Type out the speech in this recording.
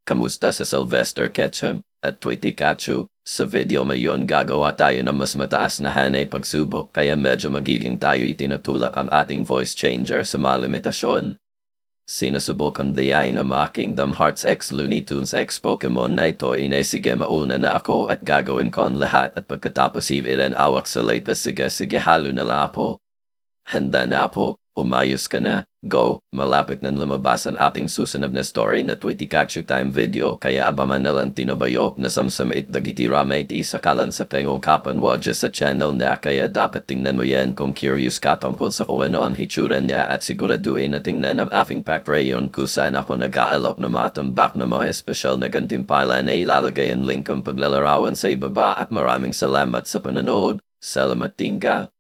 Kamusta sa Sylvester Ketchum at Tweety Kachu? Sa video mayon gagawa tayo ng mas mataas na hanay pagsubok kaya medyo magiging tayo itinutulak ang ating voice changer sa mga limitasyon. Sinusubukan dayain ang mga Kingdom Hearts X Looney Tunes X Pokemon na ito sige mauna na ako at gagawin ko ang lahat at pagkatapos ilan awak sa latest sige halo na lang po. Handa na po, umayos ka na, go, malapit na lumabas ang ating susunod na story na Tweety Kachu time video kaya abaman na lang tinabayok na samsamit dagitiramay sa kalan sa pengungkapan wadya sa channel na kaya dapat tingnan mo yan kung curious ka tungkol sa kung ano ang hitsura niya at siguraduhin na tingnan ang aking pack rayon kung saan ako nag-aalok na matambak na mga espesyal na gantimpala na ilalagay ang link ang paglalarawan sa ibaba at maraming salamat sa panonood. Salamat din ka.